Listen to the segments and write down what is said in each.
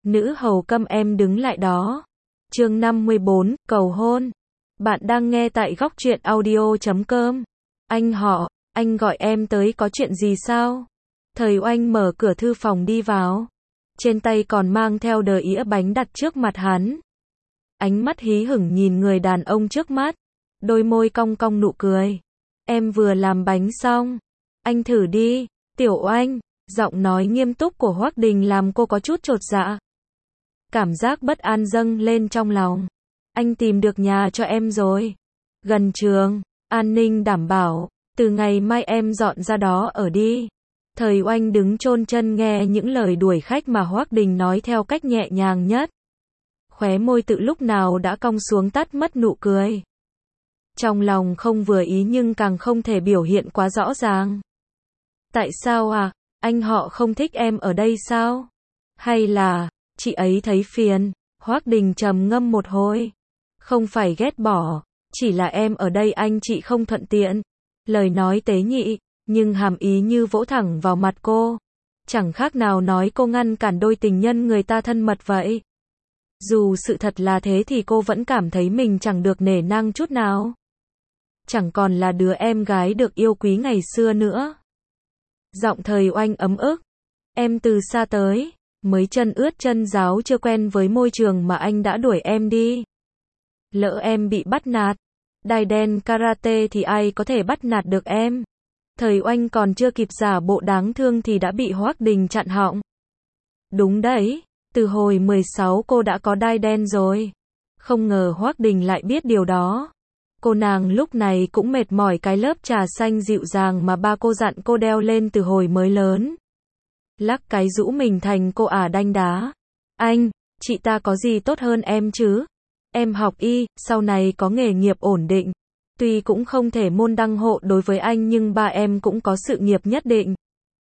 Nữ hầu câm em đứng lại đó. Chương 54, cầu hôn. Bạn đang nghe tại góc truyện audio.com. Anh họ, anh gọi em tới có chuyện gì sao? Thời Oanh mở cửa thư phòng đi vào. Trên tay còn mang theo đờ ĩa bánh đặt trước mặt hắn. Ánh mắt hí hửng nhìn người đàn ông trước mắt. Đôi môi cong cong nụ cười. Em vừa làm bánh xong. Anh thử đi, Tiểu Oanh. Giọng nói nghiêm túc của Hoắc Đình làm cô có chút chột dạ. Cảm giác bất an dâng lên trong lòng. Anh tìm được nhà cho em rồi. Gần trường, an ninh đảm bảo, từ ngày mai em dọn ra đó ở đi. Thời Oanh đứng chôn chân nghe những lời đuổi khách mà Hoắc Đình nói theo cách nhẹ nhàng nhất. Khóe môi tự lúc nào đã cong xuống tắt mất nụ cười. Trong lòng không vừa ý nhưng càng không thể biểu hiện quá rõ ràng. Tại sao à? Anh họ không thích em ở đây sao? Hay là chị ấy thấy phiền? Hoắc Đình trầm ngâm một hồi. Không phải ghét bỏ, chỉ là em ở đây anh chị không thuận tiện. Lời nói tế nhị, nhưng hàm ý như vỗ thẳng vào mặt cô. Chẳng khác nào nói cô ngăn cản đôi tình nhân người ta thân mật vậy. Dù sự thật là thế thì cô vẫn cảm thấy mình chẳng được nể nang chút nào. Chẳng còn là đứa em gái được yêu quý ngày xưa nữa. Giọng Thời Oanh ấm ức. Em từ xa tới, mới chân ướt chân ráo chưa quen với môi trường mà anh đã đuổi em đi. Lỡ em bị bắt nạt, đai đen karate thì ai có thể bắt nạt được em. Thời Oanh còn chưa kịp giả bộ đáng thương thì đã bị Hoắc Đình chặn họng. Đúng đấy, từ hồi 16 cô đã có đai đen rồi. Không ngờ Hoắc Đình lại biết điều đó. Cô nàng lúc này cũng mệt mỏi cái lớp trà xanh dịu dàng mà ba cô dặn cô đeo lên từ hồi mới lớn. Lắc cái rũ mình thành cô ả đanh đá. Anh, chị ta có gì tốt hơn em chứ? Em học y, sau này có nghề nghiệp ổn định. Tuy cũng không thể môn đăng hộ đối với anh nhưng ba em cũng có sự nghiệp nhất định.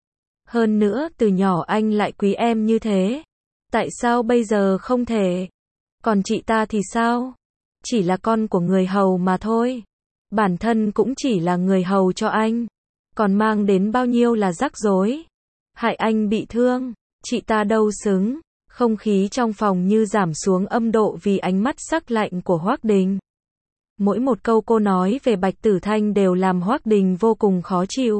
Hơn nữa, từ nhỏ anh lại quý em như thế. Tại sao bây giờ không thể? Còn chị ta thì sao? Chỉ là con của người hầu mà thôi. Bản thân cũng chỉ là người hầu cho anh. Còn mang đến bao nhiêu là rắc rối. Hại anh bị thương, chị ta đâu xứng. Không khí trong phòng như giảm xuống âm độ vì ánh mắt sắc lạnh của Hoắc Đình. Mỗi một câu cô nói về Bạch Tử Thanh đều làm Hoắc Đình vô cùng khó chịu.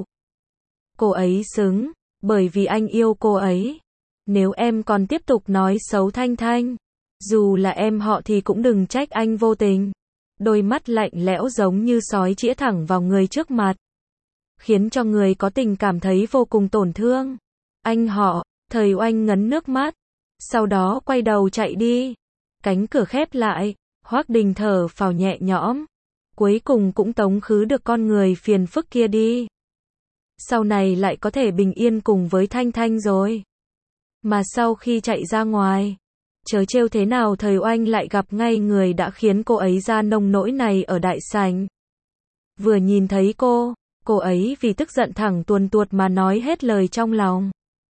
Cô ấy xứng, bởi vì anh yêu cô ấy. Nếu em còn tiếp tục nói xấu Thanh Thanh, dù là em họ thì cũng đừng trách anh vô tình. Đôi mắt lạnh lẽo giống như sói chĩa thẳng vào người trước mặt. Khiến cho người có tình cảm thấy vô cùng tổn thương. Anh họ, Thời Oanh ngấn nước mắt. Sau đó quay đầu chạy đi. Cánh cửa khép lại. Hoắc Đình thở phào nhẹ nhõm. Cuối cùng cũng tống khứ được con người phiền phức kia đi. Sau này lại có thể bình yên cùng với Thanh Thanh rồi. Mà sau khi chạy ra ngoài, chớ trêu thế nào Thời Oanh lại gặp ngay người đã khiến cô ấy ra nông nỗi này ở đại sảnh. Vừa nhìn thấy cô ấy vì tức giận thẳng tuồn tuột mà nói hết lời trong lòng.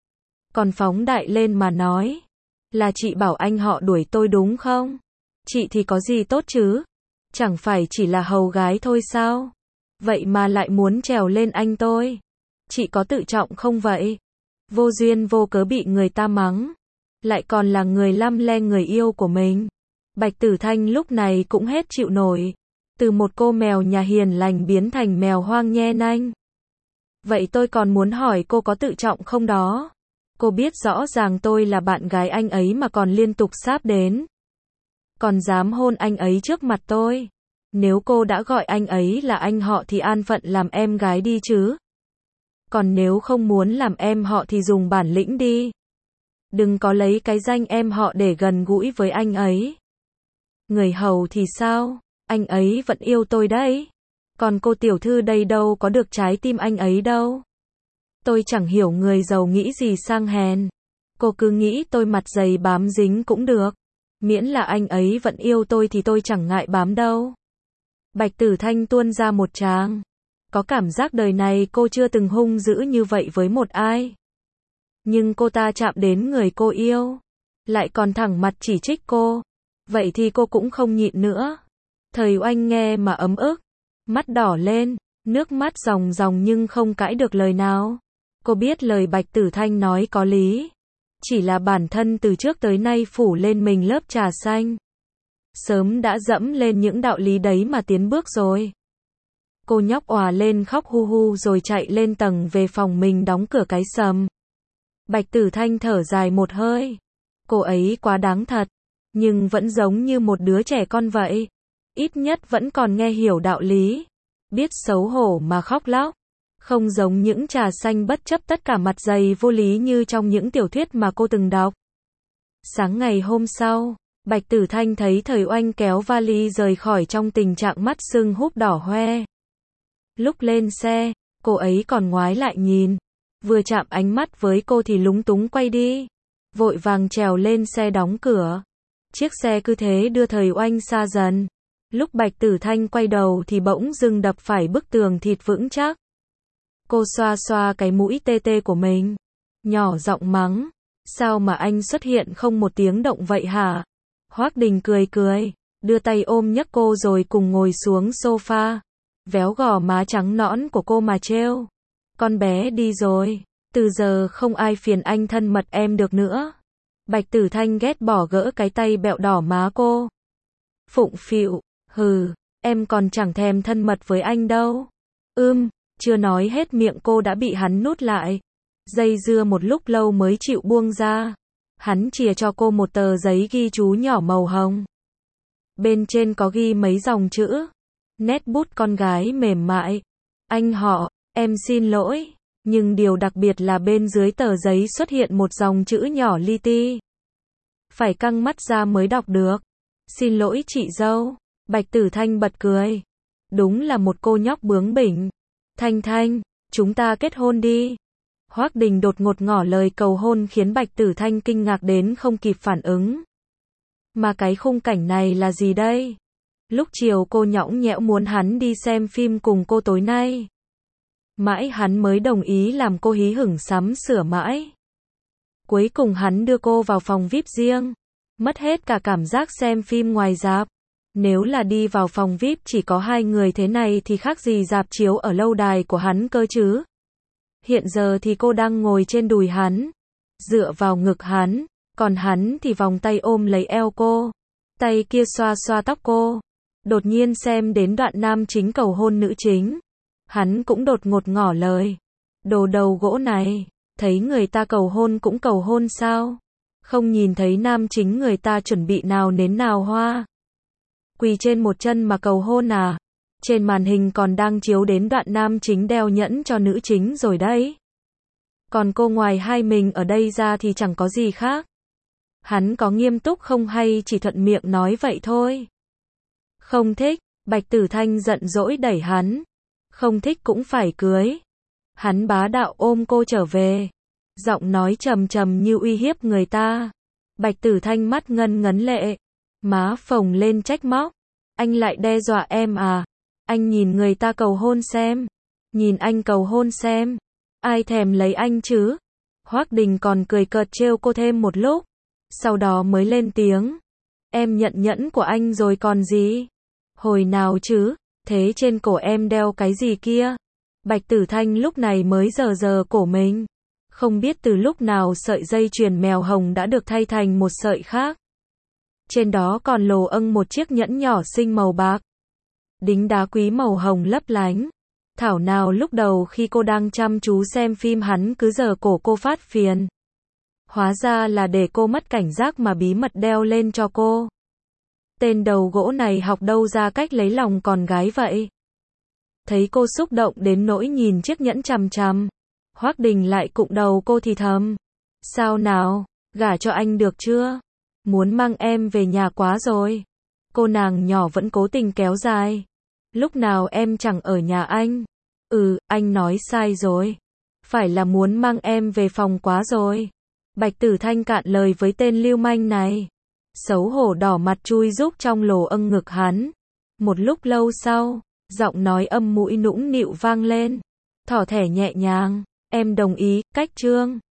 Còn phóng đại lên mà nói, là chị bảo anh họ đuổi tôi đúng không? Chị thì có gì tốt chứ? Chẳng phải chỉ là hầu gái thôi sao? Vậy mà lại muốn trèo lên anh tôi. Chị có tự trọng không vậy? Vô duyên vô cớ bị người ta mắng. Lại còn là người lăm le người yêu của mình. Bạch Tử Thanh lúc này cũng hết chịu nổi. Từ một cô mèo nhà hiền lành biến thành mèo hoang nhe nanh. Vậy tôi còn muốn hỏi cô có tự trọng không đó? Cô biết rõ ràng tôi là bạn gái anh ấy mà còn liên tục sáp đến. Còn dám hôn anh ấy trước mặt tôi. Nếu cô đã gọi anh ấy là anh họ thì an phận làm em gái đi chứ. Còn nếu không muốn làm em họ thì dùng bản lĩnh đi. Đừng có lấy cái danh em họ để gần gũi với anh ấy. Người hầu thì sao? Anh ấy vẫn yêu tôi đấy. Còn cô tiểu thư đây đâu có được trái tim anh ấy đâu. Tôi chẳng hiểu người giàu nghĩ gì sang hèn. Cô cứ nghĩ tôi mặt dày bám dính cũng được. Miễn là anh ấy vẫn yêu tôi thì tôi chẳng ngại bám đâu. Bạch Tử Thanh tuôn ra một tràng. Có cảm giác đời này cô chưa từng hung dữ như vậy với một ai. Nhưng cô ta chạm đến người cô yêu. Lại còn thẳng mặt chỉ trích cô. Vậy thì cô cũng không nhịn nữa. Thời Oanh nghe mà ấm ức. Mắt đỏ lên. Nước mắt ròng ròng nhưng không cãi được lời nào. Cô biết lời Bạch Tử Thanh nói có lý. Chỉ là bản thân từ trước tới nay phủ lên mình lớp trà xanh. Sớm đã dẫm lên những đạo lý đấy mà tiến bước rồi. Cô nhóc òa lên khóc hu hu rồi chạy lên tầng về phòng mình đóng cửa cái sầm. Bạch Tử Thanh thở dài một hơi. Cô ấy quá đáng thật, nhưng vẫn giống như một đứa trẻ con vậy. Ít nhất vẫn còn nghe hiểu đạo lý, biết xấu hổ mà khóc lóc. Không giống những trà xanh bất chấp tất cả mặt dày vô lý như trong những tiểu thuyết mà cô từng đọc. Sáng ngày hôm sau, Bạch Tử Thanh thấy Thời Oanh kéo vali rời khỏi trong tình trạng mắt sưng húp đỏ hoe. Lúc lên xe, cô ấy còn ngoái lại nhìn. Vừa chạm ánh mắt với cô thì lúng túng quay đi. Vội vàng trèo lên xe đóng cửa. Chiếc xe cứ thế đưa Thời Oanh xa dần. Lúc Bạch Tử Thanh quay đầu thì bỗng dưng đập phải bức tường thịt vững chắc. Cô xoa xoa cái mũi tê tê của mình. Nhỏ giọng mắng. Sao mà anh xuất hiện không một tiếng động vậy hả? Hoắc Đình cười cười, đưa tay ôm nhấc cô rồi cùng ngồi xuống sofa. Véo gò má trắng nõn của cô mà trêu. Con bé đi rồi, từ giờ không ai phiền anh thân mật em được nữa. Bạch Tử Thanh ghét bỏ gỡ cái tay bẹo đỏ má cô. Phụng phịu, hừ, em còn chẳng thèm thân mật với anh đâu. Chưa nói hết miệng cô đã bị hắn nút lại. Dây dưa một lúc lâu mới chịu buông ra. Hắn chìa cho cô một tờ giấy ghi chú nhỏ màu hồng. Bên trên có ghi mấy dòng chữ. Nét bút con gái mềm mại. Anh họ, em xin lỗi. Nhưng điều đặc biệt là bên dưới tờ giấy xuất hiện một dòng chữ nhỏ li ti. Phải căng mắt ra mới đọc được. Xin lỗi chị dâu. Bạch Tử Thanh bật cười. Đúng là một cô nhóc bướng bỉnh. Thanh Thanh, chúng ta kết hôn đi. Hoắc Đình đột ngột ngỏ lời cầu hôn khiến Bạch Tử Thanh kinh ngạc đến không kịp phản ứng. Mà cái khung cảnh này là gì đây? Lúc chiều cô nhõng nhẽo muốn hắn đi xem phim cùng cô tối nay. Mãi hắn mới đồng ý làm cô hí hửng sắm sửa mãi. Cuối cùng hắn đưa cô vào phòng VIP riêng. Mất hết cả cảm giác xem phim ngoài rạp. Nếu là đi vào phòng VIP chỉ có hai người thế này thì khác gì rạp chiếu ở lâu đài của hắn cơ chứ. Hiện giờ thì cô đang ngồi trên đùi hắn, dựa vào ngực hắn, còn hắn thì vòng tay ôm lấy eo cô, tay kia xoa xoa tóc cô. Đột nhiên xem đến đoạn nam chính cầu hôn nữ chính, hắn cũng đột ngột ngỏ lời. Đồ đầu gỗ này, thấy người ta cầu hôn cũng cầu hôn sao? Không nhìn thấy nam chính người ta chuẩn bị nào nến nào hoa. Quỳ trên một chân mà cầu hôn à? Trên màn hình còn đang chiếu đến đoạn nam chính đeo nhẫn cho nữ chính rồi đấy. Còn cô ngoài hai mình ở đây ra thì chẳng có gì khác. Hắn có nghiêm túc không hay chỉ thuận miệng nói vậy thôi? Không thích, Bạch Tử Thanh giận dỗi đẩy hắn. Không thích cũng phải cưới. Hắn bá đạo ôm cô trở về. Giọng nói trầm trầm như uy hiếp người ta. Bạch Tử Thanh mắt ngân ngấn lệ. Má phồng lên trách móc. Anh lại đe dọa em à? Anh nhìn người ta cầu hôn xem. Nhìn anh cầu hôn xem. Ai thèm lấy anh chứ? Hoắc Đình còn cười cợt trêu cô thêm một lúc. Sau đó mới lên tiếng. Em nhận nhẫn của anh rồi còn gì? Hồi nào chứ? Thế trên cổ em đeo cái gì kia? Bạch Tử Thanh lúc này mới giờ cổ mình. Không biết từ lúc nào sợi dây chuyền mèo hồng đã được thay thành một sợi khác. Trên đó còn lồ âng một chiếc nhẫn nhỏ xinh màu bạc. Đính đá quý màu hồng lấp lánh. Thảo nào lúc đầu khi cô đang chăm chú xem phim hắn cứ giở cổ cô phát phiền. Hóa ra là để cô mất cảnh giác mà bí mật đeo lên cho cô. Tên đầu gỗ này học đâu ra cách lấy lòng con gái vậy? Thấy cô xúc động đến nỗi nhìn chiếc nhẫn chằm chằm. Hoắc Đình lại cụng đầu cô thì thầm. Sao nào, gả cho anh được chưa? Muốn mang em về nhà quá rồi. Cô nàng nhỏ vẫn cố tình kéo dài. Lúc nào em chẳng ở nhà anh. Anh nói sai rồi. Phải là muốn mang em về phòng quá rồi. Bạch Tử Thanh cạn lời với tên lưu manh này. Xấu hổ đỏ mặt chui rúc trong lồ âng ngực hắn. Một lúc lâu sau, giọng nói âm mũi nũng nịu vang lên. Thỏ thẻ nhẹ nhàng. Em đồng ý, cách trương.